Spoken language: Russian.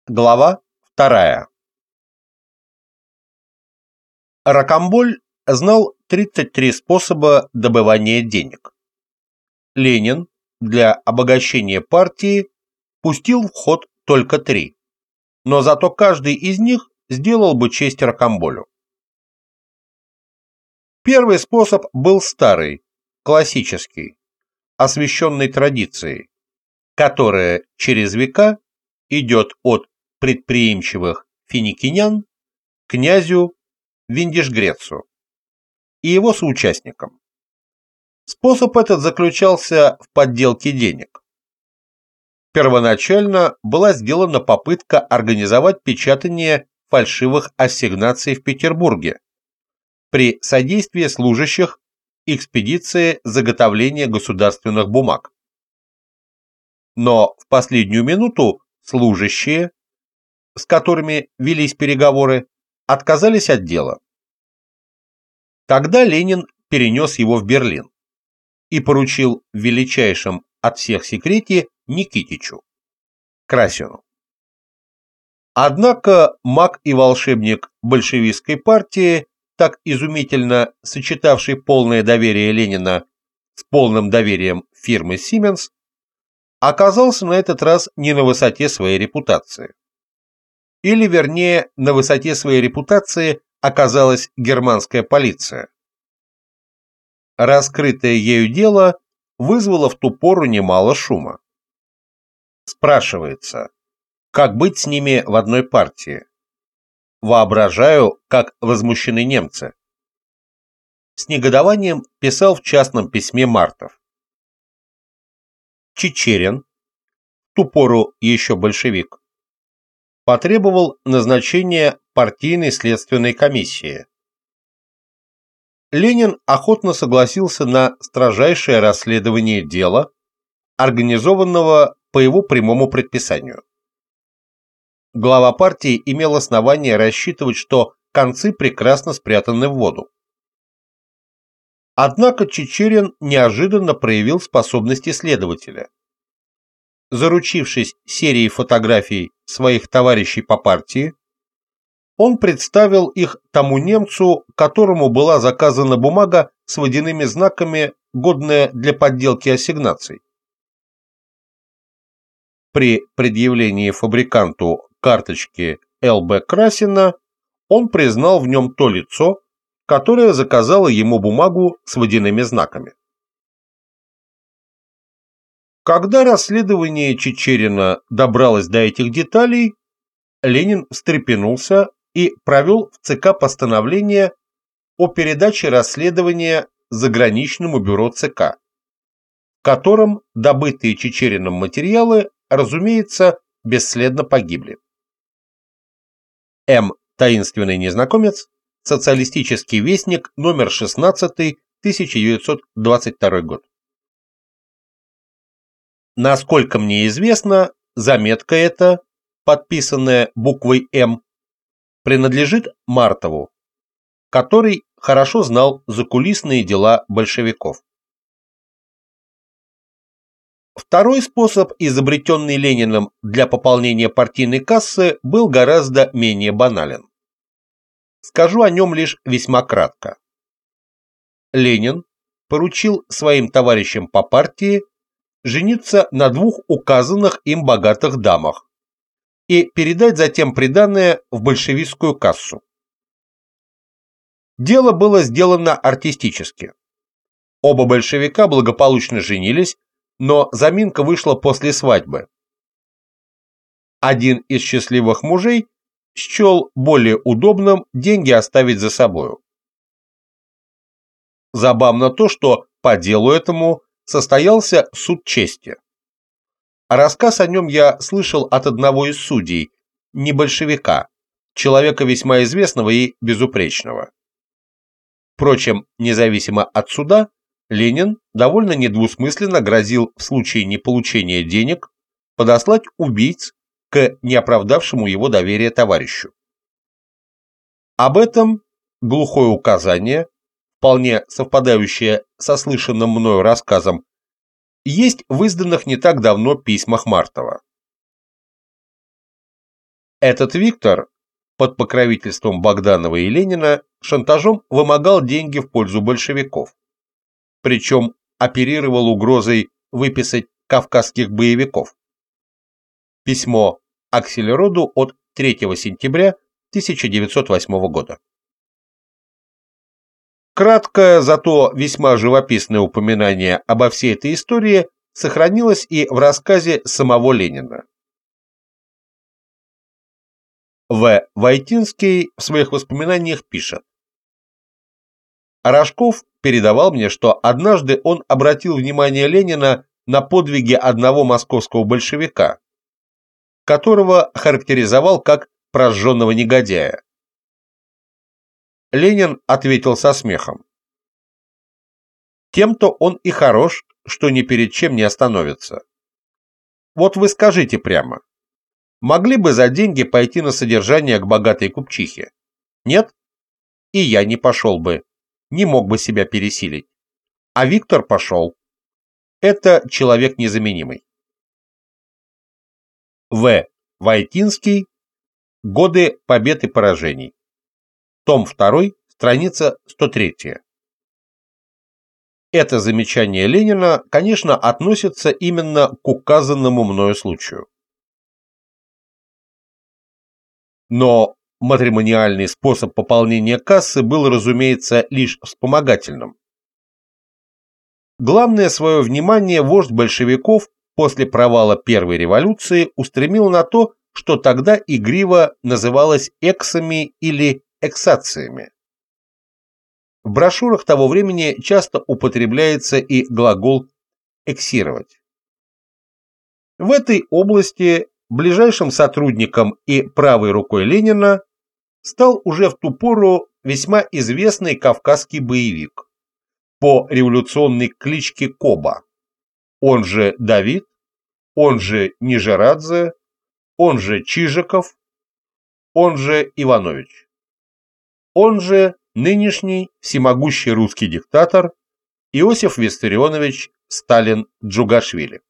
Глава 2. Рокамболь знал 33 способа добывания денег. Ленин для обогащения партии пустил в ход только 3, но зато каждый из них сделал бы честь Рокамболю. Первый способ был старый, классический, освященный традицией, которая через века идет от предприимчивых финикинян к князю Виндишгрецу и его соучастникам. Способ этот заключался в подделке денег. Первоначально была сделана попытка организовать печатание фальшивых ассигнаций в Петербурге при содействии служащих экспедиции заготовления государственных бумаг. Но в последнюю минуту служащие, с которыми велись переговоры, отказались от дела. Тогда Ленин перенес его в Берлин и поручил в величайшем от всех секрете Никитичу, Красину. Однако маг и волшебник большевистской партии, так изумительно сочетавший полное доверие Ленина с полным доверием фирмы Siemens, оказался на этот раз не на высоте своей репутации. Или, вернее, на высоте своей репутации оказалась германская полиция. Раскрытое ею дело вызвало в ту пору немало шума. Спрашивается, как быть с ними в одной партии? Воображаю, как возмущены немцы. С негодованием писал в частном письме Мартов. Чичерин, в ту пору еще большевик, потребовал назначения партийной следственной комиссии. Ленин охотно согласился на строжайшее расследование дела, организованного по его прямому предписанию. Глава партии имел основание рассчитывать, что концы прекрасно спрятаны в воду. Однако Чичерин неожиданно проявил способности следователя. Заручившись серией фотографий своих товарищей по партии, он представил их тому немцу, которому была заказана бумага с водяными знаками, годная для подделки ассигнаций. При предъявлении фабриканту карточки Л.Б. Красина он признал в нем то лицо, которое заказало ему бумагу с водяными знаками. Когда расследование Чичерина добралось до этих деталей, Ленин встрепенулся и провел в ЦК постановление о передаче расследования заграничному бюро ЦК, в котором добытые Чичерином материалы, разумеется, бесследно погибли. М. Таинственный незнакомец. Социалистический вестник, номер 16, 1922 год. Насколько мне известно, заметка эта, подписанная буквой «М», принадлежит Мартову, который хорошо знал закулисные дела большевиков. Второй способ, изобретенный Лениным для пополнения партийной кассы, был гораздо менее банален. Скажу о нем лишь весьма кратко. Ленин поручил своим товарищам по партии жениться на 2 указанных им богатых дамах и передать затем приданое в большевистскую кассу. Дело было сделано артистически. Оба большевика благополучно женились, но заминка вышла после свадьбы. Один из счастливых мужей счел более удобным деньги оставить за собою. Забавно то, что по делу этому состоялся суд чести. Рассказ о нем я слышал от одного из судей, не большевика, человека весьма известного и безупречного. Впрочем, независимо от суда, Ленин довольно недвусмысленно грозил в случае неполучения денег подослать убийц к неоправдавшему его доверие товарищу. Об этом глухое указание, вполне совпадающее со слышанным мною рассказом, есть в изданных не так давно письмах Мартова. Этот Виктор под покровительством Богданова и Ленина шантажом вымогал деньги в пользу большевиков, причем оперировал угрозой выписать кавказских боевиков. Письмо Аксельроду от 3 сентября 1908 года. Краткое, зато весьма живописное упоминание обо всей этой истории сохранилось и в рассказе самого Ленина. В. Войтинский в своих воспоминаниях пишет: Рожков передавал мне, что однажды он обратил внимание Ленина на подвиги одного московского большевика, которого характеризовал как прожженного негодяя. Ленин ответил со смехом: «Тем-то он и хорош, что ни перед чем не остановится. Вот вы скажите прямо, могли бы за деньги пойти на содержание к богатой купчихе? Нет? И я не пошел бы, не мог бы себя пересилить. А Виктор пошел. Это человек незаменимый». В. Войтинский. Годы побед и поражений. Том 2, страница 103. Это замечание Ленина, конечно, относится именно к указанному мною случаю. Но матримониальный способ пополнения кассы был, разумеется, лишь вспомогательным. Главное свое внимание вождь большевиков после провала Первой революции устремил на то, что тогда игриво называлось эксами или эксациями. В брошюрах того времени часто употребляется и глагол «эксировать». В этой области ближайшим сотрудником и правой рукой Ленина стал уже в ту пору весьма известный кавказский боевик по революционной кличке Коба, он же Давид, он же Нижерадзе, он же Чижиков, он же Иванович, он же нынешний всемогущий русский диктатор Иосиф Виссарионович Сталин Джугашвили.